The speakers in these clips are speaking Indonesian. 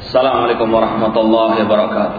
Assalamualaikum warahmatullahi wabarakatuh.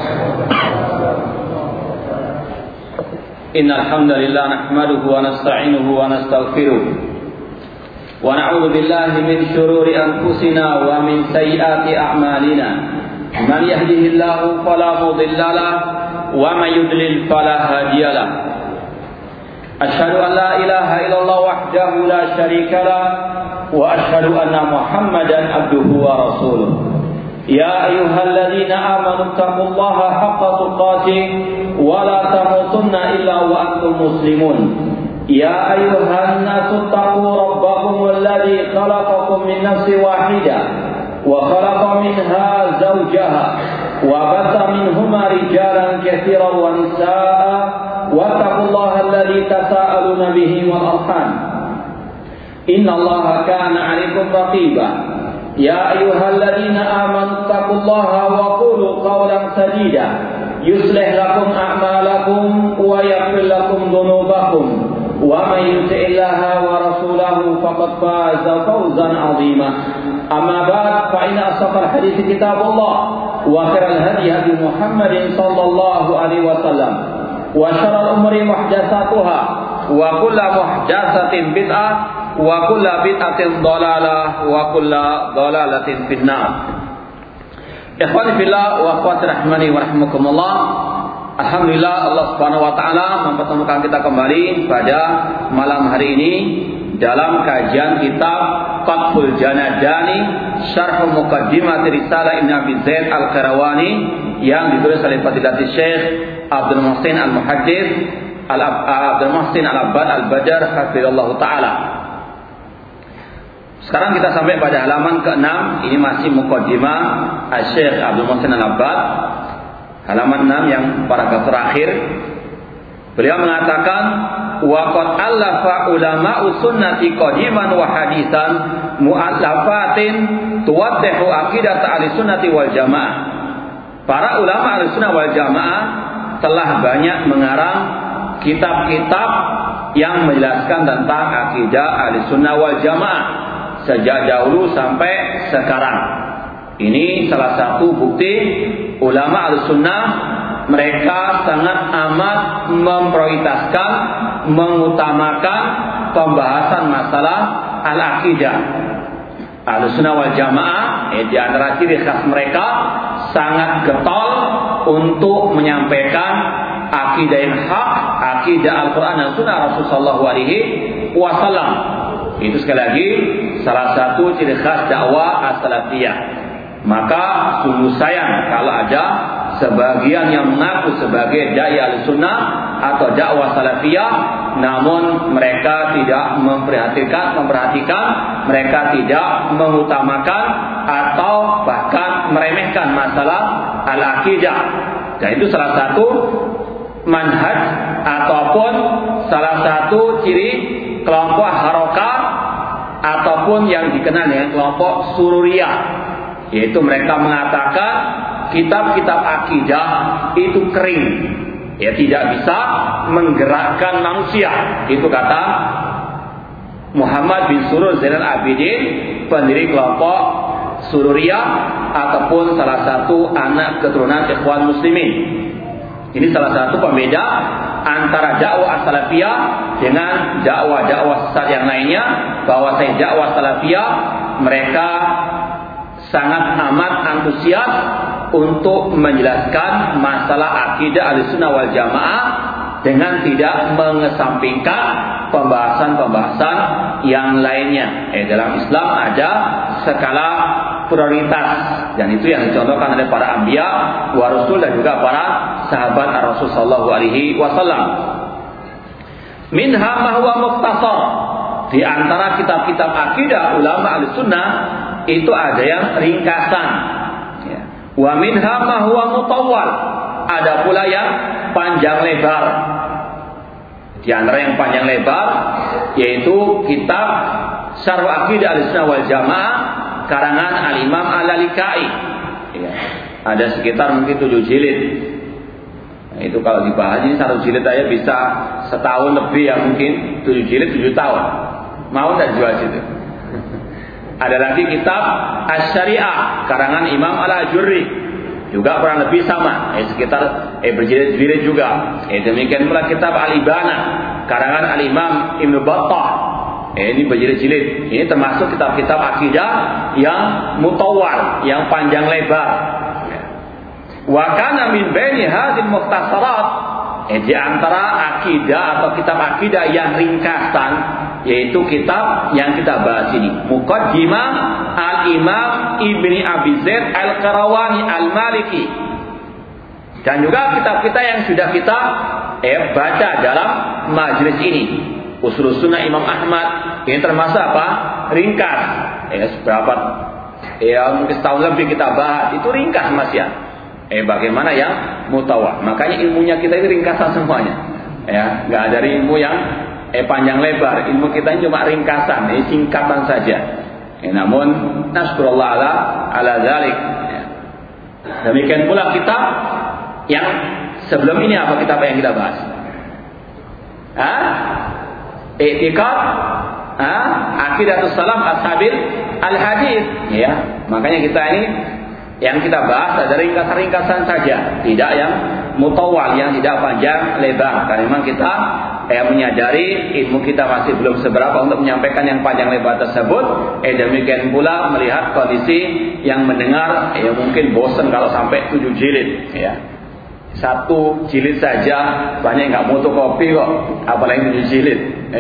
Innal hamdalillah nahmaduhu wa nasta'inuhu wa nastaghfiruh wa na'udzu billahi min shururi anfusina wa min sayyiati a'malina. Man yahdihillahu fala mudilla lahu wa man yudlil fala hadiya lahu. Asyhadu an la ilaha illallah wahdahu la syarika lahu wa asyhadu anna Muhammadan abduhu wa rasuluh. Ya ayyuhalladzina amanu taqullaha haqqa tuqatih wa la tamutunna illa wa antum muslimun. Ya ayyuhan nasu taqu rabbakum alladzi khalaqakum min nafsin wahidah wa khalaqa minha zawjaha wa batha minhuma rijalan katsiran wa nisaa'a wattaqullaha alladzi tasaaluna bihi wal arham. Innallaha kana 'alaikum raqiba. Ya ayyuhalladzina amanu taqullaha wa qulu qawlan sadida yuslih lakum a'malakum wa yaghfir lakum dhunubakum wa may yuti'illaha wa rasulahu faqad faza fawzan 'azima. Amma ba'd, fa inna asdaqal hadithi kitabullah wa khairal hadi hadi Muhammadin sallallahu alaihi wasallam wa syarrul umuri muhdatsatuha wa kullu muhdatsatin bid'ah wa kullu bid'atin dhalalah wa kullu dhalalatin finnar. Ikhwani fillah wa akhwati rahimani wa rahmakumullah. Alhamdulillah Allah Subhanahu wa taala mempertemukan kita kembali pada malam hari ini dalam kajian kitab Fathul Janadani Syarh Muqaddimah Risalah Ibnu Abi Zaid Al-Qayrawani yang ditulis oleh Fadilatul Syekh Abdul Muhsin Al-Muhaddits Abdul Muhsin Al-Abbad Al-Badar hafizallahu taala. Sekarang kita sampai pada halaman ke-6. Ini masih muqaddimah Syekh Abdul Muhsin Al-Abbad, halaman 6 yang paragraf terakhir. Beliau mengatakan wa qad allafa ulama'us sunnati qadiman wa hadisan mu'allafatin tuwaddihu aqidat ahli-sunnati wal jamaah. Para ulama ahli-sunnah wal jamaah telah banyak mengarang kitab-kitab yang menjelaskan tentang akidah ahli-sunnah wal jamaah sejak dahulu sampai sekarang. Ini salah satu bukti ulama al-sunnah, mereka sangat amat memprioritaskan, mengutamakan pembahasan masalah al-aqidah. Al-sunnah wal jamaah, di antara ciri khas mereka sangat getol untuk menyampaikan akidah yang hak, akidah Al-Quran dan Sunnah Rasulullah SAW. Itu sekali lagi salah satu ciri khas dakwah as-salafiyah. Maka sungguh sayang kalau ada sebagian yang mengaku sebagai dai al-sunnah atau dakwah salafiyah, namun mereka tidak memperhatikan, mereka tidak mengutamakan atau bahkan meremehkan masalah al-aqidah. Dan itu salah satu manhaj ataupun salah satu ciri kelompok harokat ataupun yang dikenal dengan kelompok sururiyah, yaitu mereka mengatakan kitab-kitab akidah itu kering, tidak bisa menggerakkan manusia. Itu kata Muhammad bin Surur Zainal Abidin, pendiri kelompok sururiyah ataupun salah satu anak keturunan Ikhwan Muslimin. Ini salah satu pembeda antara dakwah salafiyah dengan dakwah-dakwah sesat yang lainnya, bahwa dakwah salafiyah mereka sangat amat antusias untuk menjelaskan masalah akidah Ahlussunnah wal Jamaah dengan tidak mengesampingkan pembahasan-pembahasan yang lainnya. Dalam Islam ada skala prioritas, dan itu yang dicontohkan oleh para anbiya wa rasul dan juga para sahabat Rasul sallallahu alaihi wasallam. Minha ma huwa mukhtasar. Di antara kitab-kitab akidah ulama Ahlussunnah itu ada yang ringkasan. Wa minha ma huwa mutawwal. Ada pula yang panjang lebar. Di antara yang panjang lebar yaitu kitab Syarh Aqidah Ahlussunnah wal Jamaah karangan Al-Imam Al-Lalikai. Ada sekitar mungkin 7 jilid. Itu kalau dibahas ini 1 jilid aja bisa setahun lebih ya, mungkin 7 jilid 7 tahun. Mau enggak jual situ? Ada lagi kitab Asy-Syariah karangan Imam Al-Ajurri, juga kurang lebih sama, sekitar berjilid-jilid juga. Demikian pula kitab Al-Ibana karangan Al-Imam Ibnu Battah. Ini berjilid-jilid. Ini termasuk kitab-kitab akidah yang mutawwal, yang panjang lebar. Wa kana min baini hadhil mukhtasarat, di antara akidah atau kitab akidah yang ringkasan, yaitu kitab yang kita bahas ini, Muqaddimah Al-Imam Ibni Abi Zaid Al-Qarawani Al-Maliki. Dan juga kitab-kitab yang sudah kita baca dalam majelis ini. Ushul Sunnah Imam Ahmad, ini termasuk apa? Ringkas. Seberapa? Mungkin setahun lebih kita bahas, itu ringkas Mas ya. Bagaimana yang mutawal? Makanya ilmunya kita ini ringkasan semuanya. Nggak ada ilmu yang panjang lebar. Ilmu kita ini cuma ringkasan, singkatan saja. Namun nasykurullah ala dzalik. Demikian pula kita yang sebelum ini, apa kitab yang kita bahas? I'tiqad Aqidatus Salaf Ashabil Al-Hadis. Makanya kita ini yang kita bahas ada ringkasan-ringkasan saja, tidak yang mutawal, yang tidak panjang lebar. Karena memang kita menyadari ilmu kita masih belum seberapa untuk menyampaikan yang panjang lebar tersebut. Demikian pula melihat kondisi yang mendengar, mungkin bosan kalau sampai 7 jilid. Satu jilid saja banyak nggak fotokopi kok, apalagi 7 jilid.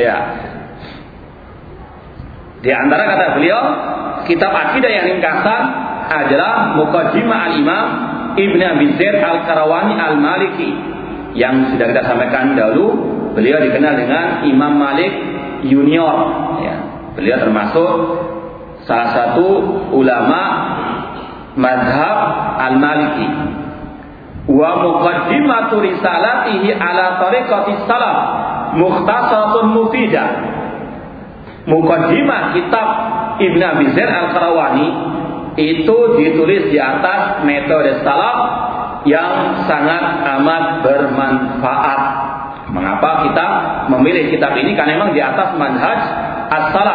Di antara kata beliau, kitab akidah yang ringkasan adalah Muqaddimah Al-Imam Ibnu Abi Zaid Al-Qarawani Al-Maliki, yang sudah kita sampaikan dahulu. Beliau dikenal dengan Imam Malik Junior. Beliau termasuk salah satu ulama mazhab Al-Maliki. Wa muqaddimatu risalatihi ala tariqati salaf mukhtasatun mufidah. Muqaddimah kitab Ibnu Abi Zaid Al-Qarawani itu ditulis di atas metode salaf yang sangat amat bermanfaat. Mengapa kita memilih kitab ini? Karena memang di atas manhaj as-salaf.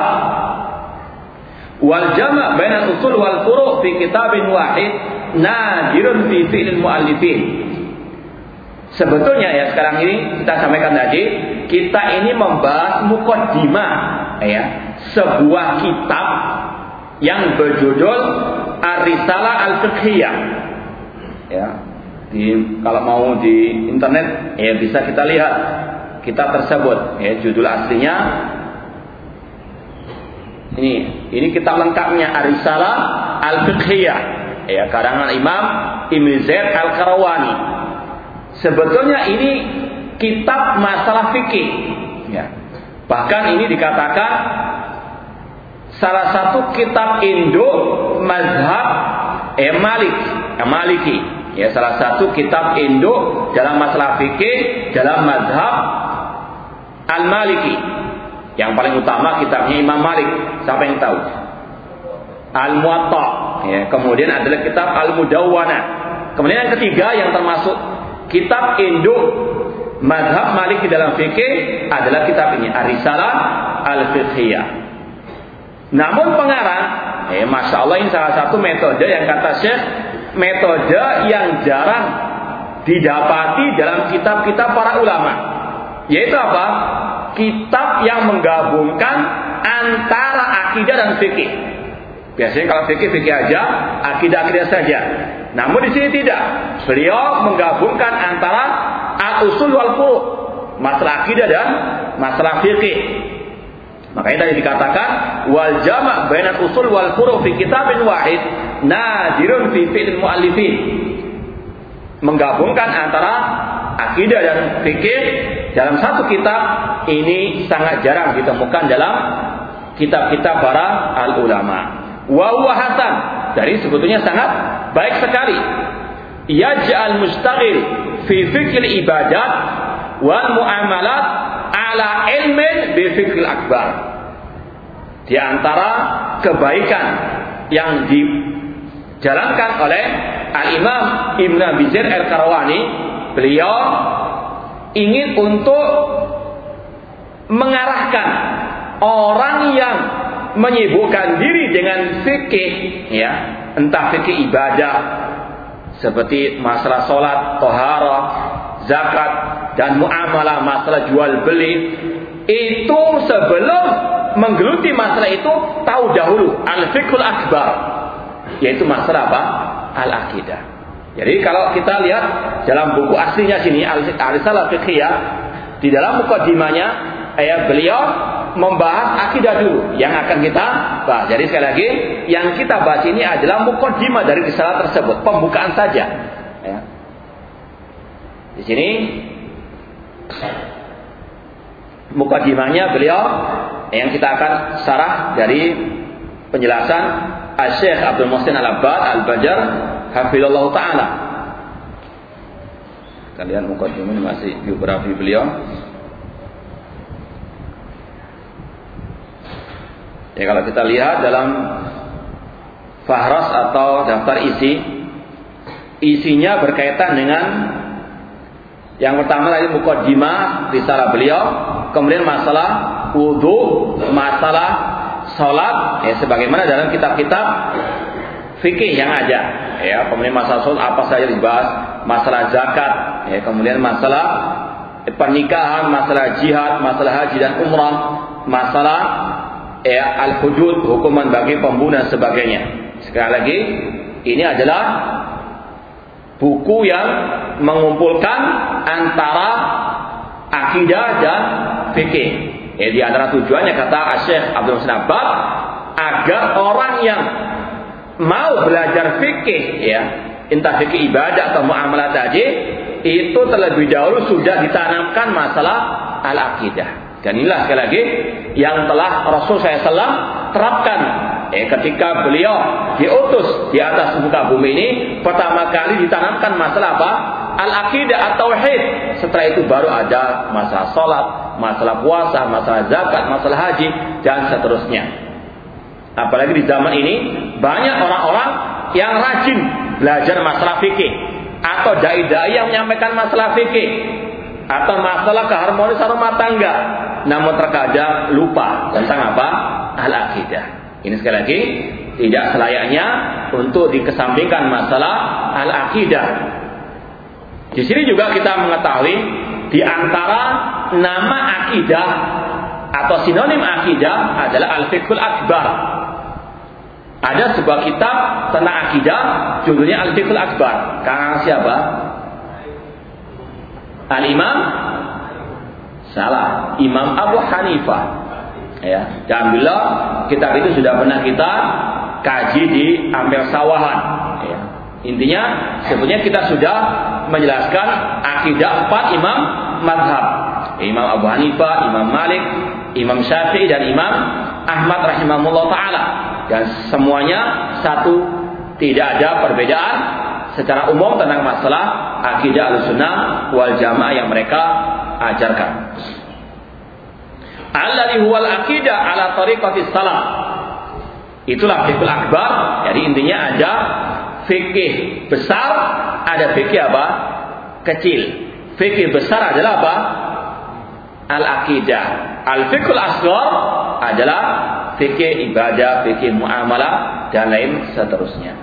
Wal jama' bainal usul wal furu' fi kitabin wahid nadirun fi fi'il muallifin. Sebetulnya sekarang ini kita sampaikan tadi, kita ini membahas muqaddimah, sebuah kitab yang berjudul Ar-Risalah Al-Fiqhiyah. Kalau mau di internet bisa kita lihat kitab tersebut. Judul aslinya ini kitab lengkapnya Ar-Risalah Al-Fiqhiyah, karangan Imam Ibnu Zaid Al-Qarawani. Sebetulnya ini kitab masalah fikih. Bahkan ini dikatakan salah satu kitab induk mazhab Maliki. Salah satu kitab induk dalam masalah fikih dalam mazhab Al-Maliki. Yang paling utama kitabnya Imam Malik. Siapa yang tahu? Al-Muwatta. Kemudian adalah kitab Al-Mudawwanah. Kemudian yang ketiga yang termasuk kitab induk mazhab Maliki dalam fikih adalah kitab ini, Ar-Risalah Al-Fiqhiyah. Namun pengarang, Masya Allah, ini salah satu metode yang kata Syekh, metode yang jarang didapati dalam kitab-kitab para ulama. Yaitu apa? Kitab yang menggabungkan antara akidah dan fikih. Biasanya kalau fikih aja, akidah saja. Namun di sini tidak. Beliau menggabungkan antara al-usul wal furu', masalah akidah dan masalah fikih. Makanya tadi dikatakan wal jama' bainal usul wal furu' fi kitabin wahid nadirun fi fi'il muallifin. Menggabungkan antara akidah dan fikih dalam satu kitab ini sangat jarang ditemukan dalam kitab-kitab para al-ulama. Wa huwa hasan, dari sebetulnya sangat baik sekali. Yaj'al mustaghil fi fikil ibadat wal muamalat ala ilmin bi fikil akbar. Di antara kebaikan yang dijalankan oleh Al-Imam Ibnu Abi Zaid Al-Qarawani, beliau ingin untuk mengarahkan orang yang menyibukkan diri dengan fikih, ya, entah fikih ibadah seperti masalah salat, thaharah, zakat dan muamalah, masalah jual beli, itu sebelum menggeluti masalah itu tahu dahulu al-fiqhul akbar, yaitu masalah apa? Al-aqidah. Jadi kalau kita lihat dalam buku aslinya sini Al-Risalah Fiqhiyah, di dalam mukadimahnya beliau membahas akidah dulu yang akan kita bahas. Jadi sekali lagi yang kita bahas ini adalah mukadimah dari risalah tersebut, pembukaan saja. Ya. Di sini mukadimahnya beliau yang kita akan sarah dari penjelasan Syekh Abdul Muhsin Al-Abbad Al-Bajar hafizallahu taala. Kalian mukadimah ini masih biografi beliau. Ya, kalau kita lihat dalam fahras atau daftar isinya berkaitan dengan yang pertama tadi mukadimah risalah beliau, kemudian masalah wudu, masalah salat, ya sebagaimana dalam kitab-kitab fikih yang ada, ya, kemudian masalah salat apa saja dibahas, masalah zakat, ya, kemudian masalah pernikahan, masalah jihad, masalah haji dan umrah, masalah al-hudud, hukuman bagi pembunuh dan sebagainya. Sekali lagi, ini adalah buku yang mengumpulkan antara akidah dan fikih. Di antara tujuannya kata Syekh Abdul Muhsin Al-Abbad agar orang yang mau belajar fikih, ya, entah fikih ibadah atau muamalah tadi, itu terlebih dahulu sudah ditanamkan masalah al-aqidah. Dan inilah sekali lagi yang telah Rasul SAW terapkan ketika beliau diutus di atas muka bumi ini. Pertama kali ditanamkan masalah apa? Al-aqidah atau tauhid. Setelah itu baru ada masalah salat, masalah puasa, masalah zakat, masalah haji dan seterusnya. Apalagi di zaman ini banyak orang-orang yang rajin belajar masalah fikih, atau dai-dai yang menyampaikan masalah fikih atau masalah keharmonisan rumah tangga, namun terkadang lupa tentang apa? Al-aqidah. Ini sekali lagi tidak selayaknya untuk dikesampingkan masalah al-aqidah. Di sini juga kita mengetahui di antara nama akidah atau sinonim akidah adalah al-fiqhul akbar. Ada sebuah kitab tentang akidah judulnya al-fiqhul akbar. Karang siapa? Al-Imam? Salah, Imam Abu Hanifah. Ya, dan alhamdulillah kitab itu sudah pernah kita kaji di Ampel Sawahan. Ya. Intinya sebetulnya kita sudah menjelaskan akidah 4 imam madhab, Imam Abu Hanifah, Imam Malik, Imam Syafi'i dan Imam Ahmad rahimahullah ta'ala. Dan semuanya satu, tidak ada perbedaan secara umum tentang masalah akidah Ahlussunnah wal Jamaah yang mereka ajarkan. Alladhi huwal aqidah ala tariqatis salaf. Itulah fikih akbar. Jadi intinya ada fikih besar, ada fikih apa? Kecil. Fikih besar adalah apa? Al-aqidah. Al-fiqhul asghar adalah fikih ibadah, fikih muamalah dan lain seterusnya.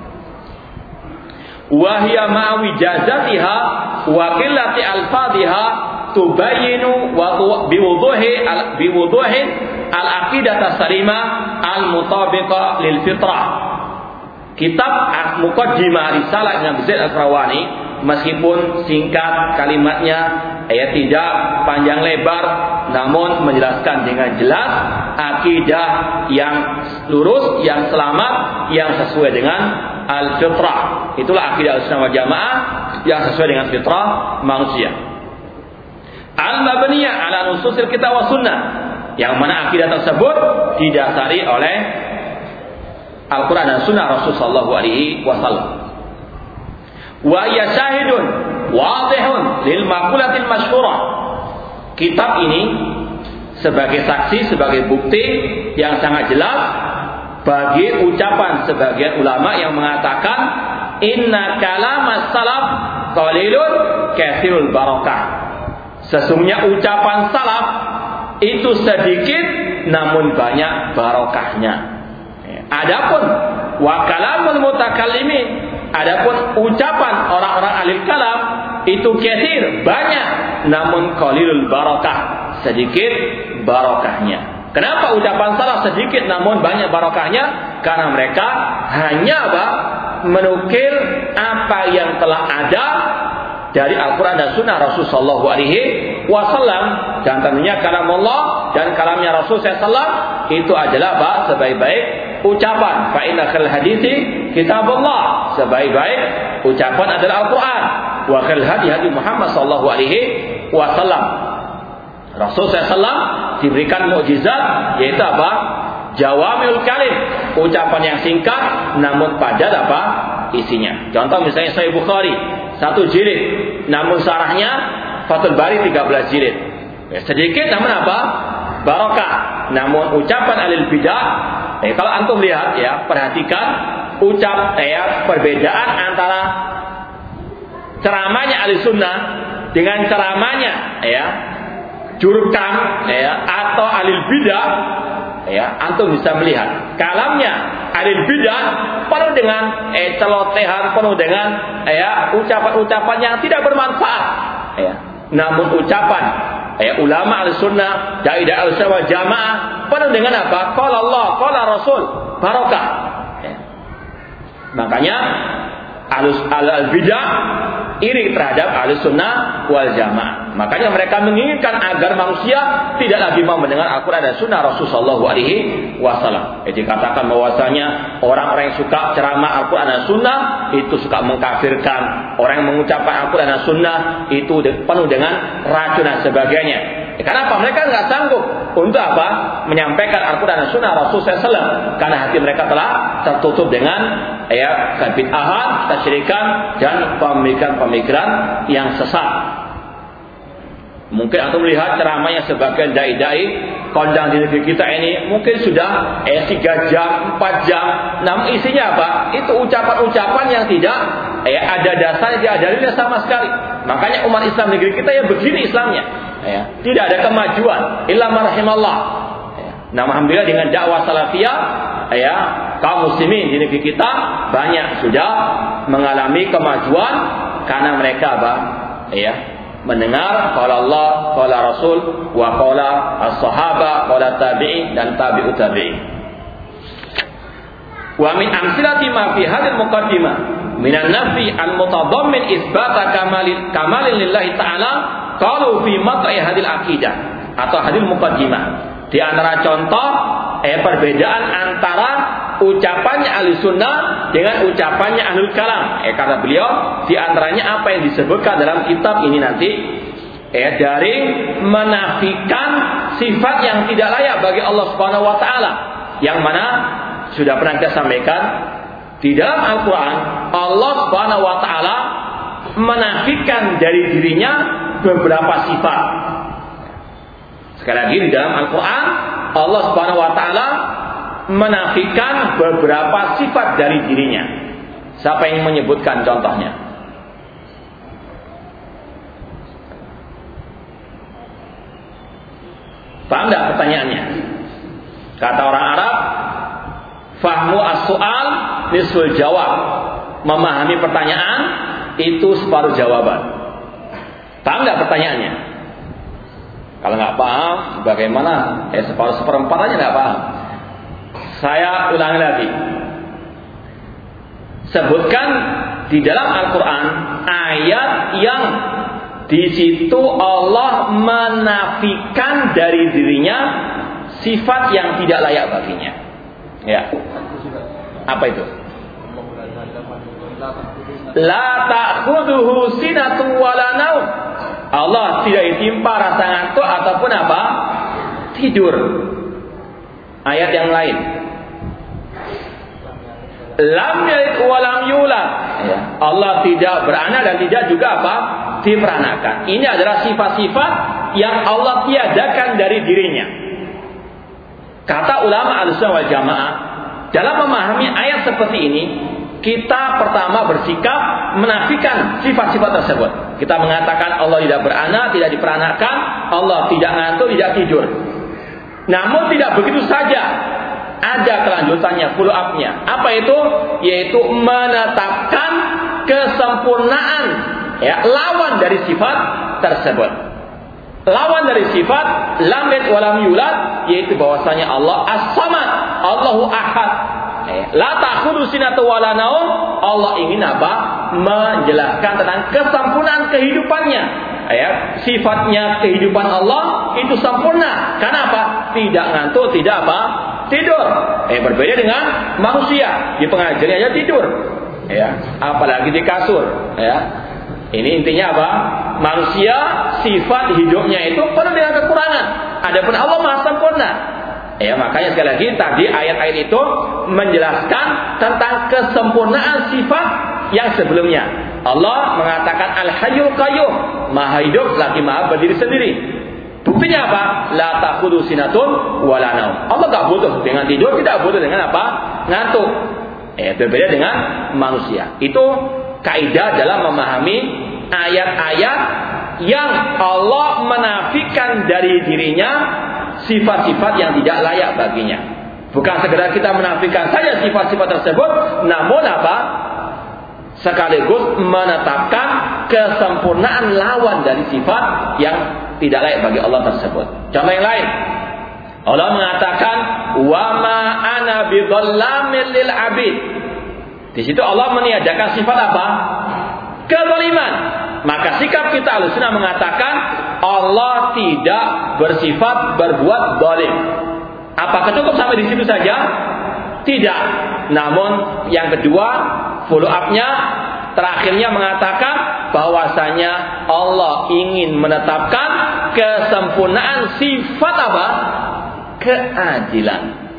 Wahia ma'wijazatiha wa qillati alfadhiha tubayyinu wa biwuduhi al-aqidah as-salimah al-mutabiqah lil fitrah. Kitab Muqaddimah Risalah Ibnu Abi Zaid Al-Qayrawani meskipun singkat kalimatnya, tidak panjang lebar, namun menjelaskan dengan jelas akidah yang lurus, yang selamat, yang sesuai dengan al-fitrah. Itulah akidah Ahlussunnah wal Jamaah yang sesuai dengan fitrah manusia. Al-mabniyah ala nususil kitab wa sunnah, yang mana akidah tersebut didasari oleh Al-Quran dan Sunnah Rasul sallallahu alaihi wasallam. Wa ya syahidun wadihun lil maqulatil masyhurah. Kitab ini sebagai saksi, sebagai bukti yang sangat jelas bagi ucapan sebagian ulama yang mengatakan inna kalamas salaf qalilun katsirul barakah. Sesungguhnya ucapan salaf itu sedikit namun banyak barokahnya. Adapun wa kalamul mutakallimin, adapun ucapan orang-orang ahli kalam itu katsir, banyak, namun qalilul barakah, sedikit barokahnya. Kenapa ucapan salaf sedikit namun banyak barokahnya? Karena mereka hanya menukil apa yang telah ada dari Al-Quran dan Sunnah Rasul Sallallahu Alaihi Wasallam, dan tentunya kalam Allah dan kalamnya Rasul Sallallahu itu adalah sebaik-baik ucapan. Fa inna khairal hadithi kitabullah, sebaik-baik ucapan adalah Al-Quran. Wa khairal hadi Muhammad Sallallahu Alaihi Wasallam. Rasul Sallallahu diberikan mukjizat, yaitu Jawamiul kalim, ucapan yang singkat namun padat isinya. Contoh misalnya Sahih Bukhari 1 jilid, namun syarahnya Fathul Bari 13 jilid. Sedikit namun barokah. Namun ucapan alil bidah, kalau antum lihat perhatikan perbedaan antara ceramahnya ahli sunnah dengan ceramahnya jurkam atau alil bidah. Antum bisa melihat kalamnya alil bidah penuh dengan celotehan, penuh dengan ucapan-ucapan yang tidak bermanfaat. Namun ucapan ulama al-sunnah, dai al-sunnah jamaah penuh dengan qala Allah, qala Rasul, barokah. Makanya al-bidah iri terhadap al-sunnah wal jamaah. Makanya mereka menginginkan agar manusia tidak lagi mau mendengar Al-Quran dan Sunnah Rasulullah Sallallahu Alaihi Wasallam. Dikatakan bahwasanya orang-orang yang suka ceramah Al-Quran dan Sunnah itu suka mengkafirkan. Orang yang mengucapkan Al-Quran dan Sunnah itu penuh dengan racun dan sebagainya. Kenapa? Mereka nggak sanggup untuk menyampaikan Al-Quran dan Sunnah Rasulullah SAW, karena hati mereka telah tertutup dengan bid'ahan, kesyirikan dan pemikiran-pemikiran yang sesat. Mungkin antum melihat ceramahnya sebagian dai-dai kondang di negeri kita ini mungkin sudah 3 jam, 4 jam, namun isinya itu ucapan-ucapan yang tidak ada dasarnya, tidak ada dalilnya sama sekali. Makanya umat Islam negeri kita begini Islamnya, tidak ada kemajuan illa rahimallah. Nah, alhamdulillah dengan dakwah salafiyah kaum muslimin di negeri kita banyak sudah mengalami kemajuan karena mereka mendengar qala Allah, qala Rasul, wa qala as-sahaba, qala tabi'in dan tabi'ut tabi'in. Wa min amsilati ma fi hadhihi al-muqaddimah min an-nafi al-mutadammin isbata kamalin lillahi ta'ala qalu fi mat'i hadhihi al-aqidah atau hadhihi al-muqaddimah. Di antara contoh perbedaan antara ucapannya ahli sunnah dengan ucapannya ahlul kalam. Kata beliau, di antaranya apa yang disebutkan dalam kitab ini nanti dari menafikan sifat yang tidak layak bagi Allah Subhanahu wa taala, yang mana sudah pernah kita sampaikan di dalam Al-Qur'an Allah Subhanahu wa taala menafikan dari dirinya beberapa sifat. Sekali lagi, di dalam Al-Quran Allah Subhanahu Wa Taala menafikan beberapa sifat dari dirinya. Siapa yang menyebutkan contohnya? Paham tidak pertanyaannya? Kata orang Arab, fahmu as-su'al nisful jawab. Memahami pertanyaan itu separuh jawaban. Paham tidak pertanyaannya? Kalau nggak paham, bagaimana? Seperempat aja nggak paham. Saya ulangi lagi. Sebutkan di dalam Al-Quran ayat yang di situ Allah menafikan dari dirinya sifat yang tidak layak baginya. Ya. Apa itu? La ta'khudhuhu sinatun wala naum. Allah tidak ditimpa rasa ngantuk ataupun tidur. Ayat yang lain. Lam yalid wa lam yulad. Allah tidak beranak dan tidak juga diperanakan. Ini adalah sifat-sifat yang Allah tiadakan dari dirinya. Kata ulama Ahlussunnah wal Jamaah, dalam memahami ayat seperti ini, kita pertama bersikap menafikan sifat-sifat tersebut. Kita mengatakan Allah tidak beranak, tidak diperanakkan, Allah tidak ngantuk, tidak tidur. Namun tidak begitu saja, ada kelanjutannya, follow up-nya. Apa itu? Yaitu menetapkan kesempurnaan, ya, lawan dari sifat tersebut. Lawan dari sifat lam yalid wa lam yulad, yaitu bahwasanya Allah As-Samad, Allahu Ahad. La ta'khudhu sinatun wa la naum. Allah ingin apa? Menjelaskan tentang kesempurnaan kehidupannya. Ya, sifatnya kehidupan Allah itu sempurna. Karena apa? Tidak ngantuk, tidak apa? Tidur. Berbeda dengan manusia, di pengajian aja tidur. Ya, apalagi di kasur. Ya. Ini intinya apa? Manusia sifat hidupnya itu penuh dengan kekurangan. Adapun Allah Maha sempurna. Ya, makanya sekali lagi tadi ayat-ayat itu menjelaskan tentang kesempurnaan sifat yang sebelumnya. Allah mengatakan Al-Hayyul Qayyum, Maha hidup lagi Maha berdiri sendiri. Buktinya apa? La ta'khudhu sinatun wa la naum. Allah enggak butuh dengan tidur, tidak butuh dengan apa? Ngantuk. Berbeda dengan manusia. Itu kaidah dalam memahami ayat-ayat yang Allah menafikan dari dirinya sifat-sifat yang tidak layak baginya. Bukan sekedar kita menafikan saja sifat-sifat tersebut, namun apa? Sekaligus menetapkan kesempurnaan lawan dari sifat yang tidak layak bagi Allah tersebut. Contoh yang lain, Allah mengatakan wa ma ana bidzallamin lil abid. Di situ Allah meniadakan sifat apa? Kezaliman. Maka sikap kita Ahlussunnah mengatakan Allah tidak bersifat berbuat zalim. Apakah cukup sampai di situ saja? Tidak. Namun yang kedua, follow up-nya terakhirnya mengatakan bahwasanya Allah ingin menetapkan kesempurnaan sifat apa? Keadilan.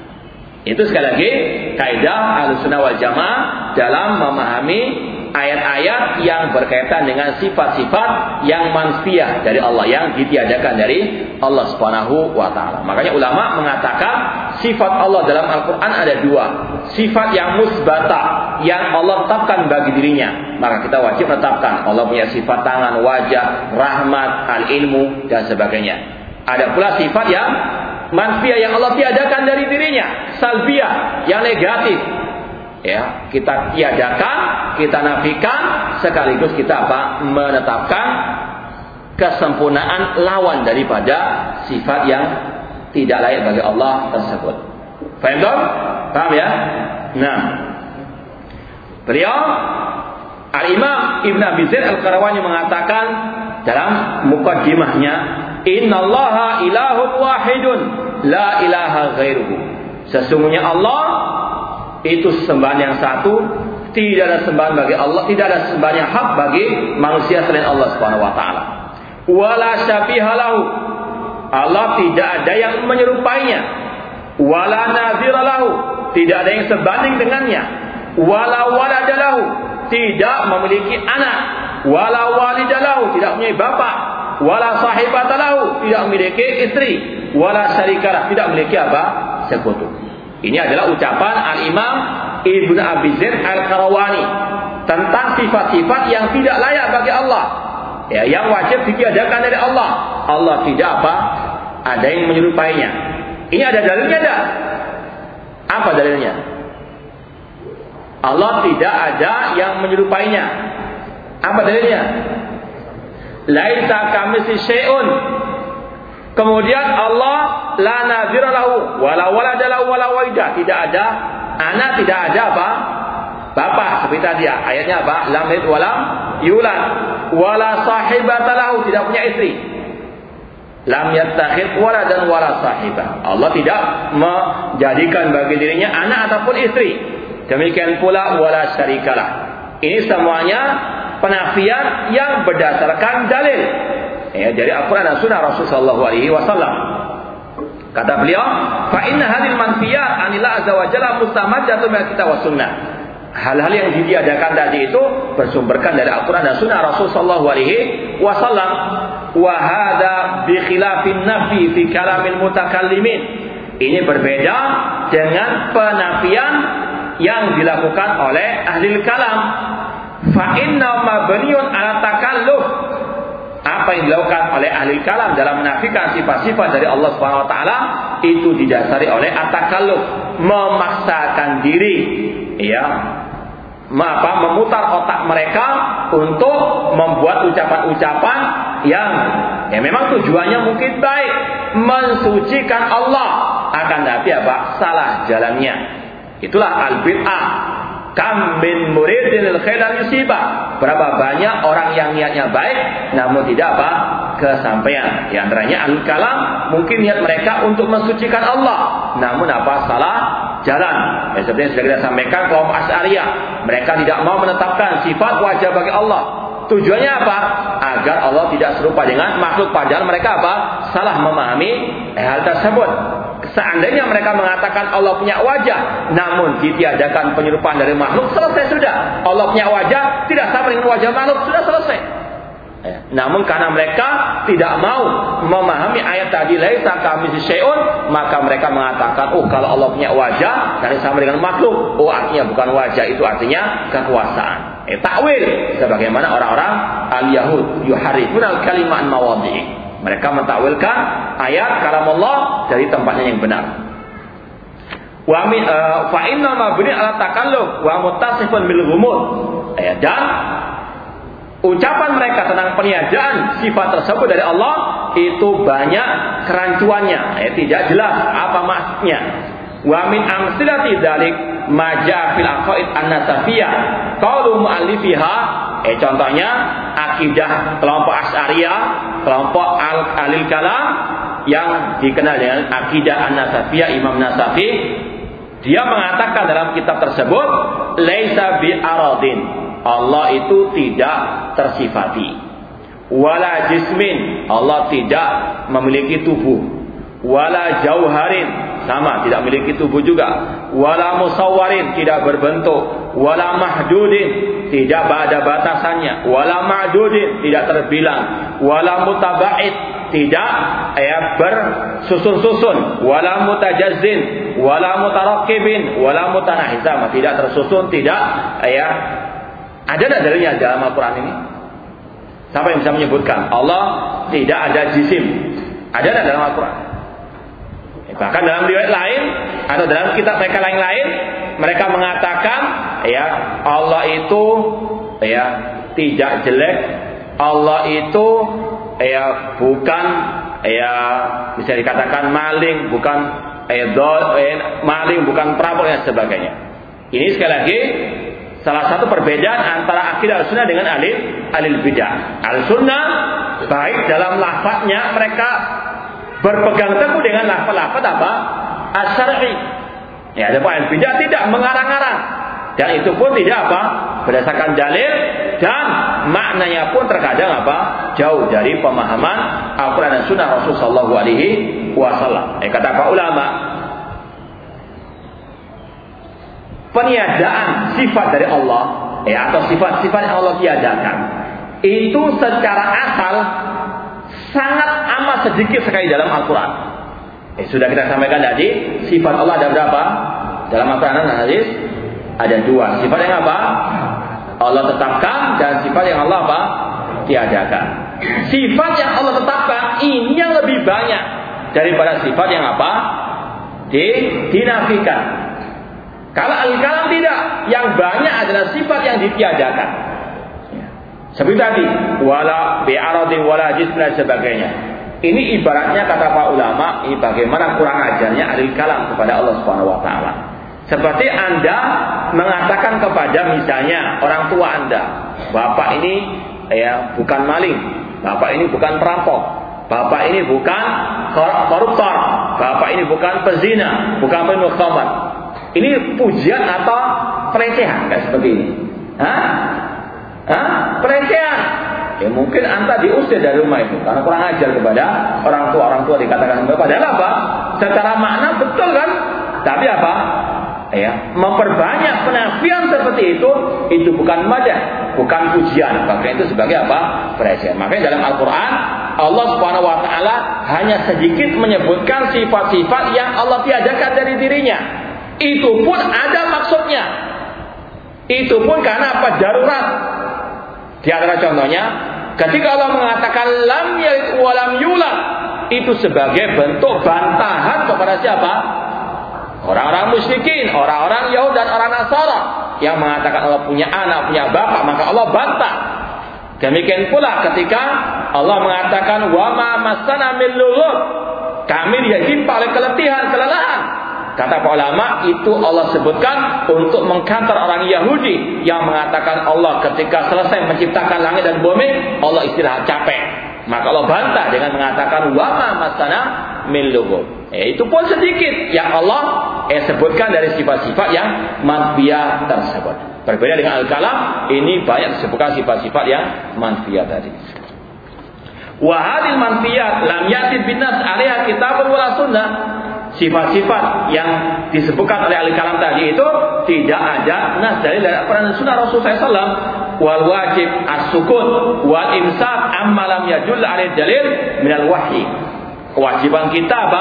Itu sekali lagi kaidah Ahlussunnah wal Jamaah dalam memahami ayat-ayat yang berkaitan dengan sifat-sifat yang manfiyah dari Allah, yang ditiadakan dari Allah Subhanahu wa taala. Makanya ulama mengatakan sifat Allah dalam Al-Qur'an ada dua. Sifat yang musbatah, yang Allah tetapkan bagi dirinya, maka kita wajib menetapkan Allah punya sifat tangan, wajah, rahmat, al-ilmu dan sebagainya. Ada pula sifat yang manfiyah yang Allah tiadakan dari dirinya, salbiyah, yang negatif. Ya, kita tiadakan, kita nafikan, sekaligus kita apa? Menetapkan kesempurnaan lawan daripada sifat yang tidak layak bagi Allah tersebut. Paham tak? Paham ya? Nah, beliau Al-Imam Ibn Abi Zaid Al-Qarawani mengatakan dalam muqaddimahnya, Innallaha ilahun wahidun la ilaha ghairuhu. Sesungguhnya Allah itu sembahan yang satu, tidak ada sembahan bagi Allah, tidak ada sembahan yang hak bagi manusia selain Allah Subhanahu wa taala. Wala syabihalahu. Allah tidak ada yang menyerupainya. Wala naziralahu. Tidak ada yang sebanding dengannya. Wala waladalahu. Tidak memiliki anak. Wala walidalahu. Tidak mempunyai bapak. Wala sahibatalahu. Tidak memiliki istri. Wala syarikalah. Tidak memiliki apa? Sekutu. Ini adalah ucapan Al-Imam Ibn Abi Zaid Al-Qarawani tentang sifat-sifat yang tidak layak bagi Allah, ya, yang wajib ditiadakan dari Allah. Allah tidak apa? Ada yang menyerupainya. Ini ada dalilnya tak? Apa dalilnya? Allah tidak ada yang menyerupainya. Apa dalilnya? Laisa kamitslihi syai'un. Kemudian Allah la nazira lahu wala walada lahu wala walida. Tidak ada anak, tidak ada apa? Bapak. Seperti tadi ayatnya apa? Lam yalid wa lam yulad wala sahibata lahu. Tidak punya istri. Lam yattakhidh waladan wala sahibah. Allah tidak menjadikan bagi dirinya anak ataupun istri. Demikian pula wala syarikalah. Ini semuanya penafian yang berdasarkan dalil. Ya, dari Al-Quran dan Sunnah Rasulullah SAW. Kata beliau, fa inna hadhil manfiyat anillah azza wa jalla mustamajjatun min kitab wa sunnah. Hal-hal yang ditiadakan tadi itu bersumberkan dari Al-Quran dan Sunnah Rasulullah SAW. Wa hadza bi khilafin nafi fi kalamil mutakallimin. Ini berbeda dengan penafian yang dilakukan oleh ahli kalam. Fa inna mabniun ala takalluf. Apa apa yang dilakukan oleh ahli kalam dalam menafikan sifat-sifat dari Allah Subhanahu wa taala itu didasari oleh at-takalluf, memaksakan diri, ya, memutar otak mereka untuk membuat ucapan-ucapan yang memang tujuannya mungkin baik, mensucikan Allah, akan tapi salah jalannya. Itulah al-bid'ah. Kam min muridin lil khairan yusibah. Berapa banyak orang yang niatnya baik namun tidak kesampaian. Di antaranya ahlul kalam, mungkin niat mereka untuk mensucikan Allah namun salah jalan. Seperti yang sudah kita sampaikan, kaum Asy'ariyah, mereka tidak mau menetapkan sifat wajah bagi Allah. Tujuannya apa? Agar Allah tidak serupa dengan makhluk, padahal mereka salah memahami hal tersebut. Seandainya mereka mengatakan Allah punya wajah, namun ditiadakan penyerupaan dari makhluk, selesai sudah. Allah punya wajah, tidak sama dengan wajah makhluk, sudah selesai. Namun karena mereka tidak mau memahami ayat tadi, laisa kamitslihi syai'un, maka mereka mengatakan, kalau Allah punya wajah, dan sama dengan makhluk, artinya bukan wajah, itu artinya kekuasaan. Takwil, sebagaimana orang-orang al-Yahud yuharrifuna al-kalima an mawadhi'i. Mereka mentakwilkan ayat kalam Allah dari tempatnya yang benar. Wa min fa inna ma buni ala takalluf wa muttasifun bil ghumud. Dan ucapan mereka tentang peniadaan sifat tersebut dari Allah itu banyak kerancuannya, tidak jelas apa maksudnya. Wa min amsilati dzalik ma ja'a fil aqaid an-nasafiyah qaulu mu'allifiha. Contohnya akidah kelompok Asy'ariyah, kelompok Ahlul Kalam yang dikenal dengan akidah An-Nasafiyah, Imam Nasafi, dia mengatakan dalam kitab tersebut, laisa bi aradin, Allah itu tidak tersifati, wala jismin, Allah tidak memiliki tubuh, wala jauharin, sama tidak memiliki tubuh juga, wala musawwarin, tidak berbentuk, wala mahdudin, tidak ada batasannya, wala ma'dudin, tidak terbilang, wala mutaba'id, tidak bersusun-susun, wala mutajazzin, wala mutarakkibin, wala mutanahizam, tidak tersusun, tidak ada dalilnya dalam Al-Qur'an ini? Siapa yang bisa menyebutkan Allah tidak ada jisim? Ada dalam Al-Qur'an? Bahkan dalam riwayat lain atau dalam kitab mereka lain, mereka mengatakan Allah itu tidak jelek, Allah itu bukan bisa dikatakan maling, bukan maling, bukan perampok dan sebagainya. Ini sekali lagi salah satu perbedaan antara akidah Ahlussunnah dengan ahli bidah. Ahlussunnah baik dalam lafaznya mereka berpegang teguh dengan lafaz asy-syar'i. Adapun ahli bidah tidak mengarang-arang, dan itu pun tidak berdasarkan dalil, dan maknanya pun terkadang jauh dari pemahaman Al-Qur'an dan Sunnah Rasul sallallahu alaihi wasallam. Kata para ulama, peniadaan sifat dari Allah atau sifat-sifat yang Allah tiadakan itu secara asal sangat amat sedikit sekali dalam Al-Quran. Sudah kita sampaikan tadi, sifat Allah ada berapa dalam Al-Quran dan hadis? Ada 2. Sifat yang Allah tetapkan, dan sifat yang Allah tiadakan. Sifat yang Allah tetapkan ini yang lebih banyak daripada sifat yang dinafikan. Kalau al-kalam tidak, yang banyak adalah sifat yang ditiadakan. Seperti tadi, wala bi'aradin wala jism dan sebagainya. Ini ibaratnya kata para ulama, ini bagaimana kurang ajarnya al-kalam kepada Allah Subhanahu wa taala. Seperti Anda mengatakan kepada misalnya orang tua Anda, Bapak ini bukan maling, Bapak ini bukan perampok, Bapak ini bukan koruptor, Bapak ini bukan pezina, bukan peminum khamar. Ini pujian atau pelecehan kayak seperti ini? Pelecehan. Mungkin Anda diusir dari rumah itu karena kurang ajar kepada orang tua dikatakan. Padahal secara makna betul kan? Tapi memperbanyak penafian seperti itu bukan madah, bukan pujian, bahkan itu sebagai pelecehan. Makanya dalam Al-Quran Allah Subhanahu wa taala hanya sedikit menyebutkan sifat-sifat yang Allah tiadakan dari dirinya. Itu pun ada maksudnya. Itu pun karena darurat. Di antara contohnya, ketika Allah mengatakan lam yalid wa lam yulad, itu sebagai bentuk bantahan kepada siapa? Orang-orang musyrikin, orang-orang Yahudi dan orang Nasara yang mengatakan Allah punya anak, punya bapak, maka Allah bantah. Demikian pula ketika Allah mengatakan wa ma massana min lughub, kami ditimpa oleh keletihan, kelelahan. Kata para ulama, itu Allah sebutkan untuk mengkantar orang Yahudi yang mengatakan Allah ketika selesai menciptakan langit dan bumi, Allah istirahat capek. Maka Allah bantah dengan mengatakan wa ma massana min lughub. Itu pun sedikit yang Allah sebutkan dari sifat-sifat yang manfiyah tersebut. Berbeda dengan al-kalam, ini banyak disebutkan sifat-sifat yang manfiyah tadi. Wa hadil manfiyat lam yatid binas 'alaiha kitabun wala sunnah. Sifat-sifat yang disebutkan oleh al-kalam tadi itu tidak ada nas dari Al-Qur'an dan Sunnah Rasulullah SAW. Wal wajib as-sukun wal imsak amma lam yajull 'alaihi dalil minal wahyi. Kewajiban kita apa?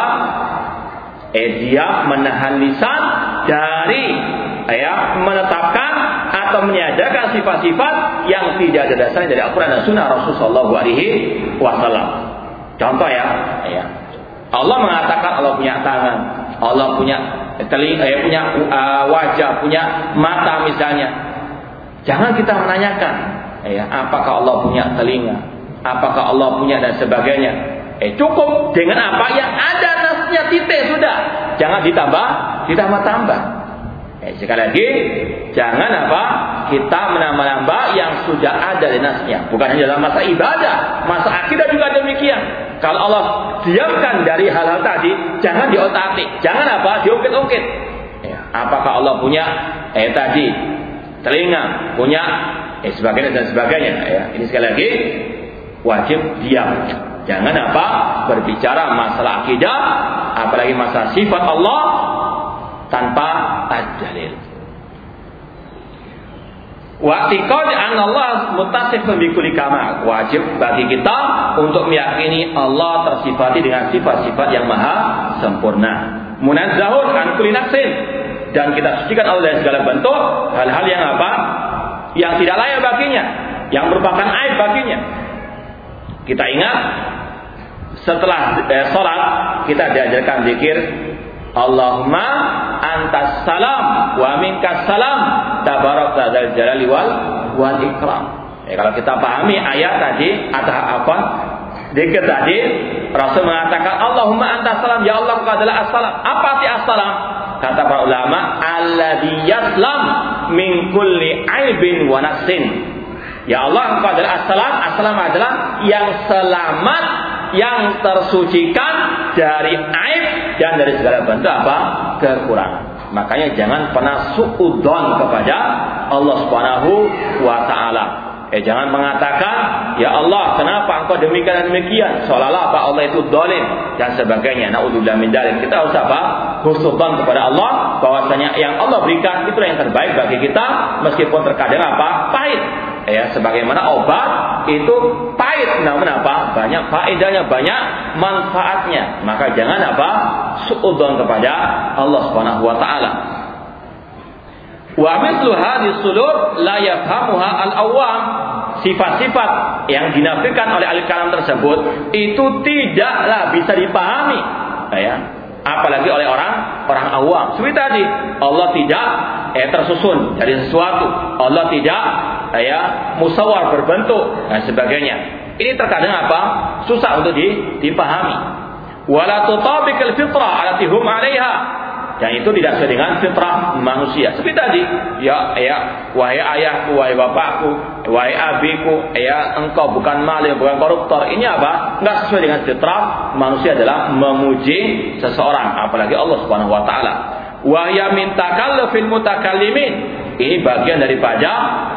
Dia menahan lisan dari menetapkan atau menyadarkan sifat-sifat yang tidak ada dasarnya dari Al-Quran dan Sunnah Rasulullah SAW. Contoh ya, Allah mengatakan Allah punya tangan, Allah punya telinga, punya wajah, punya mata misalnya. Jangan kita menanyakan, apakah Allah punya telinga, apakah Allah punya dan sebagainya. Cukup dengan apa yang ada nasnya, titik sudah. Jangan ditambah-tambah. Sekali lagi, jangan kita menambah-nambah yang sudah ada di nasnya. Bukan hanya dalam masa ibadah, masa akidah juga demikian. Kalau Allah diamkan dari hal-hal tadi, jangan diotak-atik, jangan diungkit-ungkit. Apakah Allah punya tadi telinga, punya sebagainya dan sebagainya. Ini sekali lagi wajib diam. Jangan berbicara masalah akidah, apalagi masalah sifat Allah tanpa ad-dalil. Wa i'tiqad anna Allah muttasifun bi kulli kamal. Wajib bagi kita untuk meyakini Allah tersifati dengan sifat-sifat yang maha sempurna. Munazzahun an kulli naqsin, dan kita sucikan Allah dari segala bentuk hal-hal yang yang tidak layak baginya, yang merupakan aib baginya. Kita ingat setelah sholat kita diajarkan zikir Allahumma antas salam wa minkas salam tabarakta dzal jalali wal ikram. Kalau kita pahami ayat tadi atau zikir tadi, Rasul mengatakan Allahumma antas salam, ya Allah engkau adalah as-salam. Apa arti as-salam? Kata para ulama, alladzi yaslam min kulli aibin wa naqsin. Ya Allah, engkau adalah as-salam. As-salam adalah yang selamat, yang tersucikan dari aib dan dari segala bentuk kekurangan. Makanya jangan pernah suudzon kepada Allah Subhanahu wa taala. Jangan mengatakan, ya Allah, kenapa engkau demikian dan demikian? Seolah-olah Allah itu zalim dan sebagainya. Naudzubillah min dzalik. Kita harus husnudzon kepada Allah bahwasanya yang Allah berikan itulah yang terbaik bagi kita, meskipun terkadang pahit. Sebagaimana obat itu pahit, namun banyak faedahnya, banyak manfaatnya. Maka jangan suudzon kepada Allah Subhanahu wa taala. Wa mithlu hadhihi sudur la yafhamuha al-awwam. Sifat-sifat yang dinafikan oleh al-kalam tersebut itu tidaklah bisa dipahami, apalagi oleh orang awam. Seperti tadi, Allah tidak tersusun dari sesuatu, Allah tidak musawwar berbentuk dan sebagainya. Ini terkadang susah untuk dipahami. Wala tutabiqul fitrah allati hum 'alaiha, dan itu tidak sesuai dengan fitrah manusia. Seperti tadi, wahai ayahku, wahai bapakku, wahai abiku, engkau bukan maling, bukan koruptor. Ini enggak sesuai dengan fitrah manusia adalah memuji seseorang, apalagi Allah Subhanahu wa taala. Wa ya min takallufil mutakallimin. Ini bagian daripada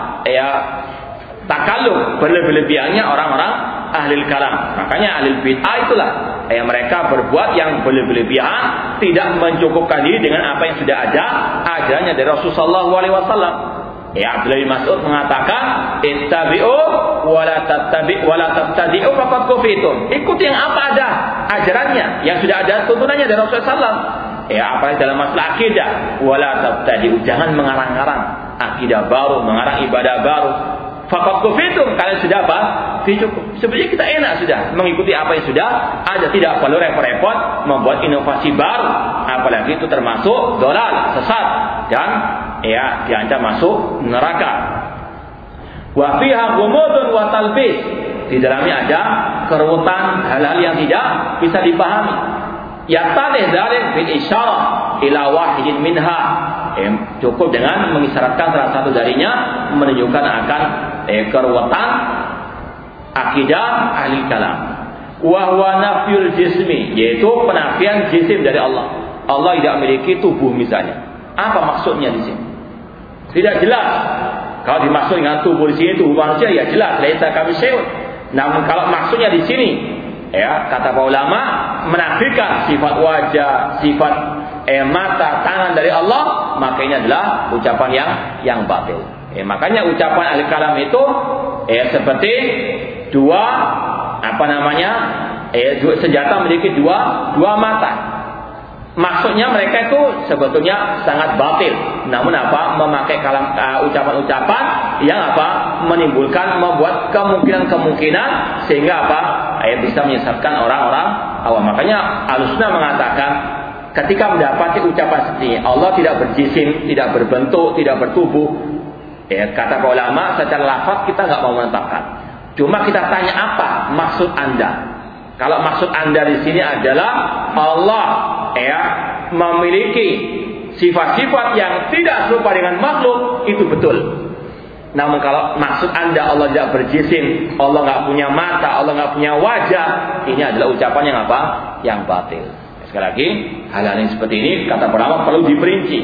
takalluf, berlebihannya orang-orang ahli kalam. Makanya ahli bid'ah itulah mereka berbuat yang berlebihan, tidak mencukupkan diri dengan apa yang sudah ada ajarannya dari Rasulullah SAW. Abdullah bin Mas'ud mengatakan, ittabi'u wa la tabtadi'u faqad kufitum. Ikuti yang apa ada ajarannya, yang sudah ada tuntunannya dari Rasulullah SAW. Apalagi dalam masalah akidah, wa la tabtadi'u, jangan mengarang-arang akidah baru, mengarang ibadah baru. Faqad kufitum, kalian sudah apa? Cukup. Sebenarnya kita enak sudah mengikuti apa yang sudah ada, tidak perlu repot-repot membuat inovasi baru, apalagi itu termasuk dolal, sesat, dan ya diancam masuk neraka. Wa fiha ghumudun wa talbis, di dalamnya ada keruwetan, hal-hal yang tidak bisa dipahami. Yaqtadi dzalik bil isyarah ila wahidin minha, cukup dengan mengisyaratkan salah satu darinya menunjukkan akan keruwetan akidah ahli kalam. Wa huwa nafyul jismi, yaitu penafian jisim dari Allah. Allah tidak memiliki tubuh misalnya. Apa maksudnya di sini? Tidak jelas. Kalau dimaksud dengan tubuh di sini tubuh manusia, ya jelas, laisa kamitslihi. Namun kalau maksudnya di sini, ya kata para ulama, menafikan sifat wajah, sifat mata, tangan dari Allah, maka ini adalah ucapan yang batil. Makanya ucapan ahli kalam itu seperti dua senjata memiliki dua mata. Maksudnya mereka itu sebetulnya sangat batil. Namun memakai kalam ucapan-ucapan yang membuat kemungkinan sehingga bisa menyesatkan orang-orang awam. Makanya Ahlussunnah mengatakan ketika mendapati ucapan seperti ini, Allah tidak berjisim, tidak berbentuk, tidak bertubuh. Kata para ulama, secara lafaz kita nggak mau menetapkan. Cuma kita tanya apa maksud Anda? Kalau maksud Anda di sini adalah Allah memiliki sifat-sifat yang tidak serupa dengan makhluk, itu betul. Namun kalau maksud Anda Allah tidak berjisim, Allah nggak punya mata, Allah nggak punya wajah, ini adalah ucapan yang yang batil. Sekali lagi, hal-hal yang seperti ini kata para ulama perlu diperinci.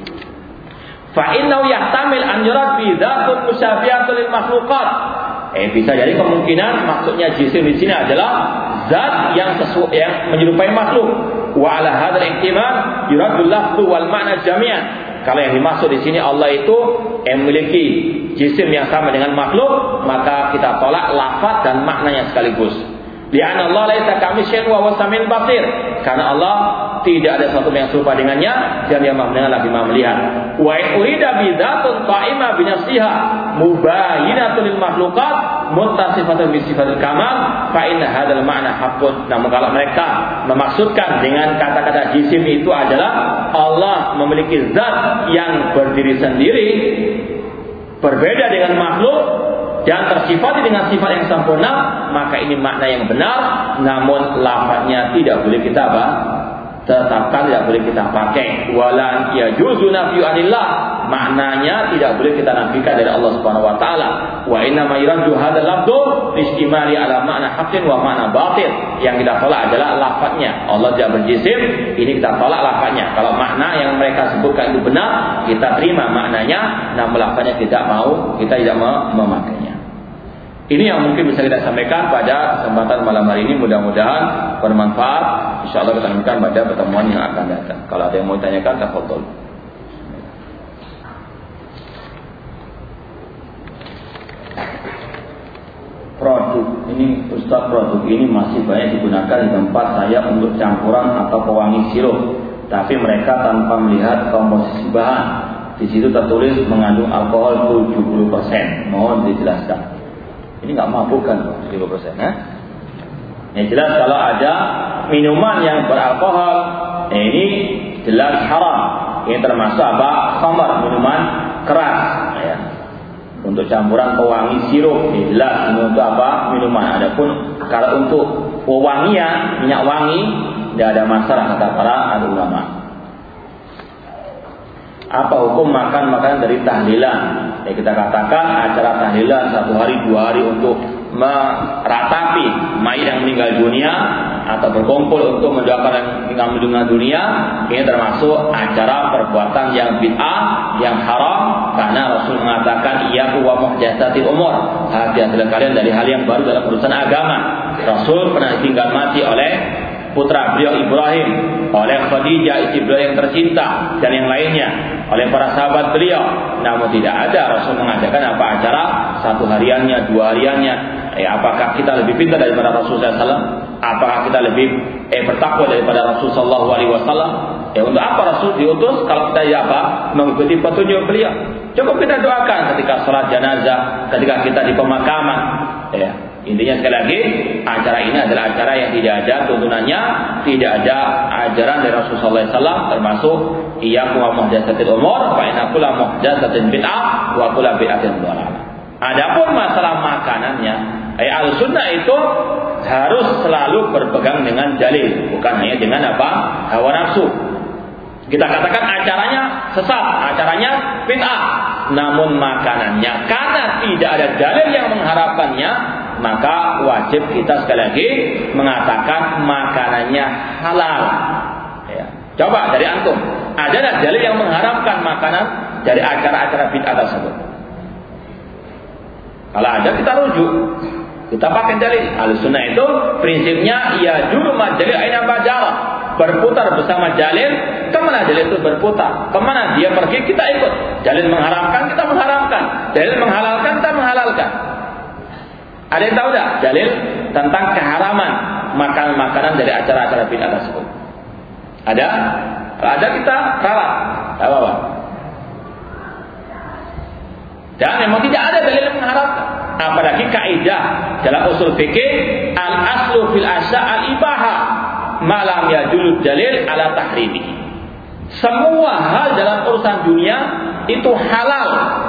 Fa innahu yahtamil an yurad bi dzatun musyabihatun lil makhluqat. Bisa jadi kemungkinan maksudnya jisim di sini adalah zat yang menyerupai makhluk. Wa ala hadzal ihtimal yuradul lafzu wal ma'na jami'an. Kalau yang dimaksud di sini Allah itu memiliki jisim yang sama dengan makhluk, maka kita tolak lafaz dan maknanya sekaligus. Li'anna Allah laisa kamitslihi wa huwas samiul basir. Karena Allah tidak ada sesuatu yang serupa dengannya dan Dia Maha mendengar lagi Maha melihat. Wa in urida bi dzatun qa'imah bi nafsiha mubayyinatun lil makhluqat muttasifatun bi sifatil kamal fa inna hadzal ma'na haqqun. Namun kalau mereka memaksudkan dengan kata-kata jisim itu adalah Allah memiliki zat yang berdiri sendiri berbeda dengan makhluk dan tersifati dengan sifat yang sempurna, maka ini makna yang benar. Namun lafaznya tidak boleh kita tetapkan, tidak boleh kita pakai. Wala yajuzu nafyu anillah, maknanya tidak boleh kita nafikan dari Allah Subhanahu wa taala. Wa inna ma yuraddu hadzal lafdhu istimali ala makna haqqin wa makna batil. Yang kita tolak adalah lafaznya. Allah tidak berjisim, ini kita tolak lafaznya. Kalau makna yang mereka sebutkan itu benar, kita terima maknanya, namun lafaznya kita tidak mau memakainya. Ini yang mungkin bisa kita sampaikan pada kesempatan malam hari ini. Mudah-mudahan bermanfaat. InsyaAllah kita lanjutkan pada pertemuan yang akan datang. Kalau ada yang mau ditanyakan, tafadhol. Produk ini masih banyak digunakan di tempat saya untuk campuran atau pewangi sirup. Tapi mereka tanpa melihat komposisi bahan. Di situ tertulis mengandung alkohol 70%. Mohon dijelaskan. Ini nggak mabukkan 70%, Yang jelas kalau ada minuman yang beralkohol, ini jelas haram. Ini termasuk khamar, minuman keras. Ya. Untuk campuran pewangi sirup, ini jelas ini untuk minuman. Adapun kalau untuk pewangian, minyak wangi, tidak ada masalah kata para ulama. Apa hukum makan makanan dari tahlilan? Kita katakan acara tahlilan 1 hari 2 hari untuk meratapi mayit yang meninggal dunia atau berkumpul untuk mendoakan yang meninggal dunia, ini termasuk acara perbuatan yang bid'ah, yang haram, karena Rasul mengatakan iyyakum wa muhdatsatil umur, hati-hatilah kalian dari hal yang baru dalam urusan agama. Rasul pernah ditinggal mati oleh putra beliau Ibrahim, oleh Khadijah istri beliau yang tercinta, dan yang lainnya, oleh para sahabat beliau. Namun tidak ada Rasul mengadakan acara 1 hariannya, 2 hariannya. Apakah kita lebih pintar daripada Rasulullah SAW? Apakah kita lebih bertakwa daripada Rasulullah SAW? Untuk apa Rasul diutus kalau kita mengikuti petunjuk beliau? Cukup kita doakan ketika sholat jenazah, ketika kita di pemakaman. Ya. Intinya sekali lagi, acara ini adalah acara yang tidak ada tuntunannya, tidak ada ajaran dari Rasulullah SAW, termasuk iyyakum wa muhdatsatil umur, fa inna kulla muhdatsatin bid'ah wa kulla bid'atin dhalalah. Adapun masalah makanannya, Ahlussunnah itu harus selalu berpegang dengan dalil, bukan hanya dengan hawa nafsu. Kita katakan acaranya sesat, acaranya bid'ah, namun makanannya karena tidak ada dalil yang mengharapkannya, maka wajib kita sekali lagi mengatakan makanannya halal. Ya. Coba dari antum, ada nggak dalil yang mengharamkan makanan dari acara-acara bid'ah tersebut? Kalau ada kita rujuk, kita pakai dalil. Ahlussunnah itu prinsipnya ya juru dalil aina bajara, berputar bersama dalil. Kemana dalil itu berputar? Kemana dia pergi kita ikut. Dalil mengharamkan kita mengharamkan, dalil menghalalkan kita menghalalkan. Ada yang tahu tak dalil tentang keharaman makanan dari acara-acara bid'ah tersebut? Ada? Kalau ada kita ralat, tak apa-apa. Dan memang tidak ada dalil yang mengharamkan. Apalagi kaidah dalam usul fikih al-aslu fil asya al-ibaha ma lam yadullu dalil ala tahrimi. Semua hal dalam urusan dunia itu halal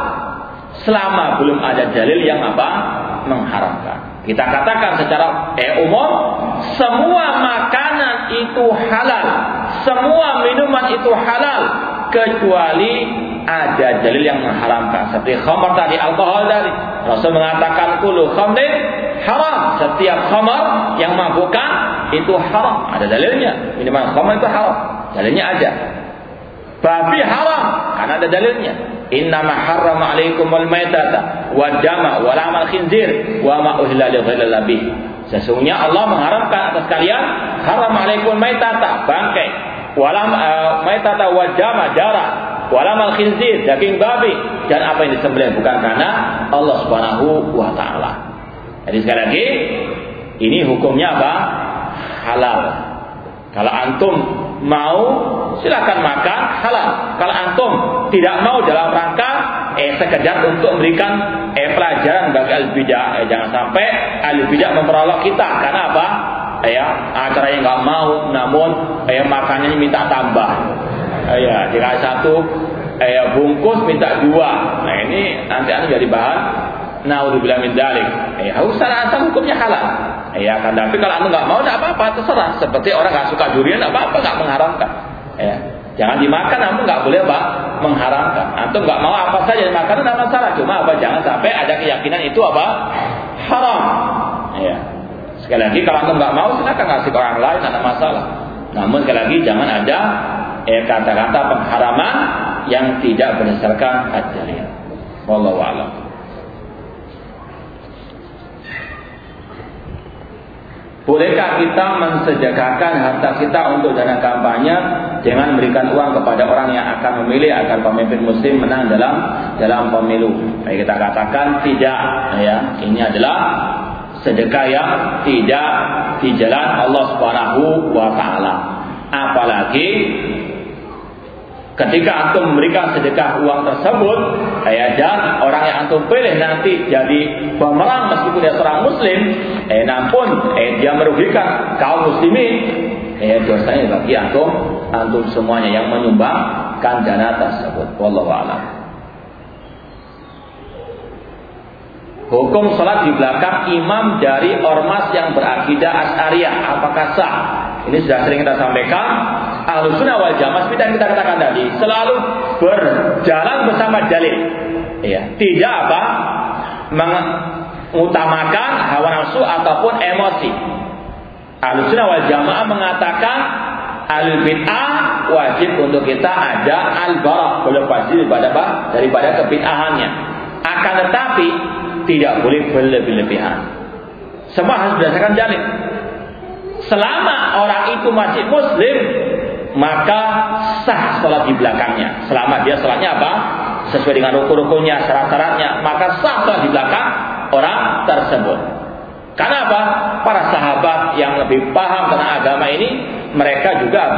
selama belum ada dalil yang mengharamkan. Kita katakan secara umum, semua makanan itu halal, semua minuman itu halal kecuali ada dalil yang mengharamkan. Seperti khamar tadi, alkohol tadi. Rasul mengatakan kullu khamrin haram. Setiap khamar yang mabukkan itu haram. Ada dalilnya. Minuman khamar itu haram. Dalilnya ada. Babi haram karena ada dalilnya. Innama harrama 'alaikumul maitata wad dama wa lahmal khinzir wa ma uhilla li ghairillahi bih. Sesungguhnya Allah mengharamkan atas kalian harrama 'alaikumul maitata, bangkai, walam maitata wad dama, darah, wa lahmal khinzir, daging babi, dan apa yang disembelih bukan karena Allah Subhanahu wa taala. Jadi sekali lagi, ini hukumnya apa? Halal. Kalau antum mau silakan makan halal. Kalau antum tidak mau dalam rangka sekedar untuk memberikan pelajaran bagi al-bidah, jangan sampai al-bidah memperolok kita. Karena apa? Acaranya nggak mau, namun makannya minta tambah. Jika satu bungkus minta dua. Nah ini nanti jadi bahan naudzubillah min dzalik. Secara asal hukumnya halal. Kan tapi kalau anda nggak mau, tidak apa-apa, terserah. Seperti orang nggak suka durian, tidak apa-apa, nggak mengharamkan. Jangan dimakan, namun nggak boleh mengharamkan. Antum nggak mau apa saja dimakan, tidak masalah. Cuma jangan sampai ada keyakinan itu haram. Sekali lagi, kalau antum nggak mau, silakan ngasih ke orang lain, tidak masalah. Namun sekali lagi, jangan ada kata-kata pengharaman yang tidak berdasarkan dalil. Wallahu a'lam. Bolehkah kita mensedekahkan harta kita untuk dana kampanye dengan memberikan uang kepada orang yang akan memilih agar pemimpin muslim menang dalam pemilu? Baik, kita katakan tidak. Ini adalah sedekah yang tidak di jalan Allah Subhanahu wa taala. Apalagi ketika antum memberikan sedekah uang tersebut, dan orang yang antum pilih nanti jadi pemenang meskipun dia seorang muslim, namun dia merugikan kaum muslimin, dosanya bagi antum semuanya yang menyumbangkan dana tersebut. Wallahu a'lam. Hukum salat di belakang imam dari ormas yang berakidah Asy'ariyah, apakah sah? Ini sudah sering kita sampaikan. Ahlussunnah wal Jamaah seperti yang kita katakan tadi, selalu berjalan bersama dalil. Tidak mengutamakan hawa nafsu ataupun emosi. Ahlussunnah wal Jamaah mengatakan al-bid'ah wajib untuk kita ada al-barah, berlepas daripada kebid'ahannya. Akan tetapi tidak boleh berlebih-lebihan. Semua harus berdasarkan dalil. Selama orang itu masih muslim, maka sah sholat di belakangnya. Selama dia sholatnya sesuai dengan rukun-rukunnya, syarat-syaratnya, maka sah sholat di belakang orang tersebut. Karena Para sahabat yang lebih paham tentang agama ini, mereka juga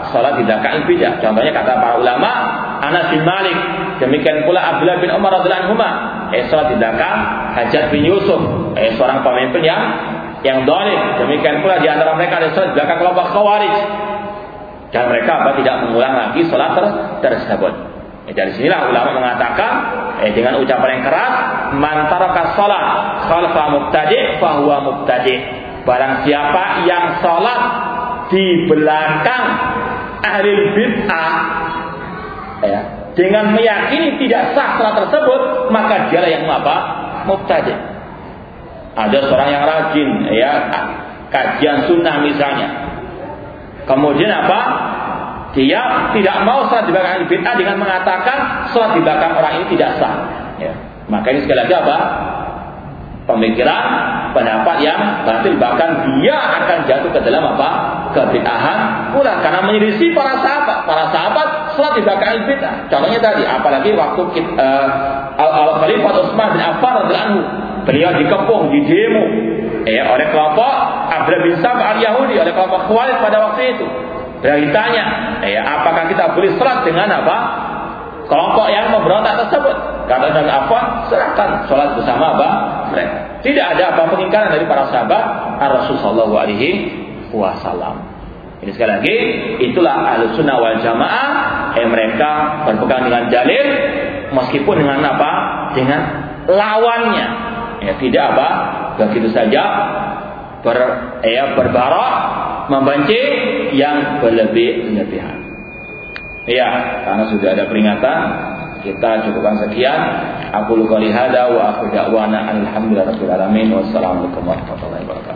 Salat di belakang bidah. Contohnya kata para ulama, Anas bin Malik, demikian pula Abdullah bin Umar radhiyallahu anhuma, salat di belakang Hajjaj bin Yusuf, seorang pemimpin yang zalim. Demikian pula di antara mereka ada salat di belakang kelompok Khawarij. Dan mereka tidak mengulang lagi salat tersebut. Dari sinilah ulama mengatakan dengan ucapan yang keras, man taraka salat khalfa mubtadi' fa huwa mubtadi'. Barang siapa yang salat di belakang ahli bid'ah dengan meyakini tidak sah salat tersebut, maka dialah yang apa? Mubtadi'. Ada seorang yang rajin kajian sunnah misalnya. Kemudian apa? Dia tidak mau salat di belakang ahli bid'ah dengan mengatakan salat di belakang orang ini tidak sah. Maka ini sekali lagi apa? Pemikiran, pendapat yang batil, bahkan dia akan jatuh ke dalam apa? Kebid'ahan pula karena menyelisih para sahabat. Para sahabat salat di belakang bid'ah. Contohnya tadi, apalagi waktu Khalifah Utsman bin Affan radhiyallahu anhu, beliau dikepung, didemo oleh kelompok Abdullah bin Sabah al-Yahudi, oleh kelompok Khawarij pada waktu itu. Beliau ditanya, apakah kita boleh salat dengan apa? Kelompok yang memberontak tersebut. Kata Nabi Affan, serahkan salat bersama apa? Mereka. Tidak ada apa pengingkaran dari para sahabat Rasulullah sallallahu alaihi wasallam. Ini sekali lagi, itulah Ahlussunnah wal Jamaah. Mereka berpegang dengan dalil meskipun dengan apa? Dengan lawannya. Tidak apa? Begitu saja berbarak membenci yang berlebih-lebihan. Karena sudah ada peringatan, kita cukupkan sekian. Aku qouli hadza wa akhiru da'wana alhamdulillahirabbil alamin. Wassalamualaikum warahmatullahi wabarakatuh.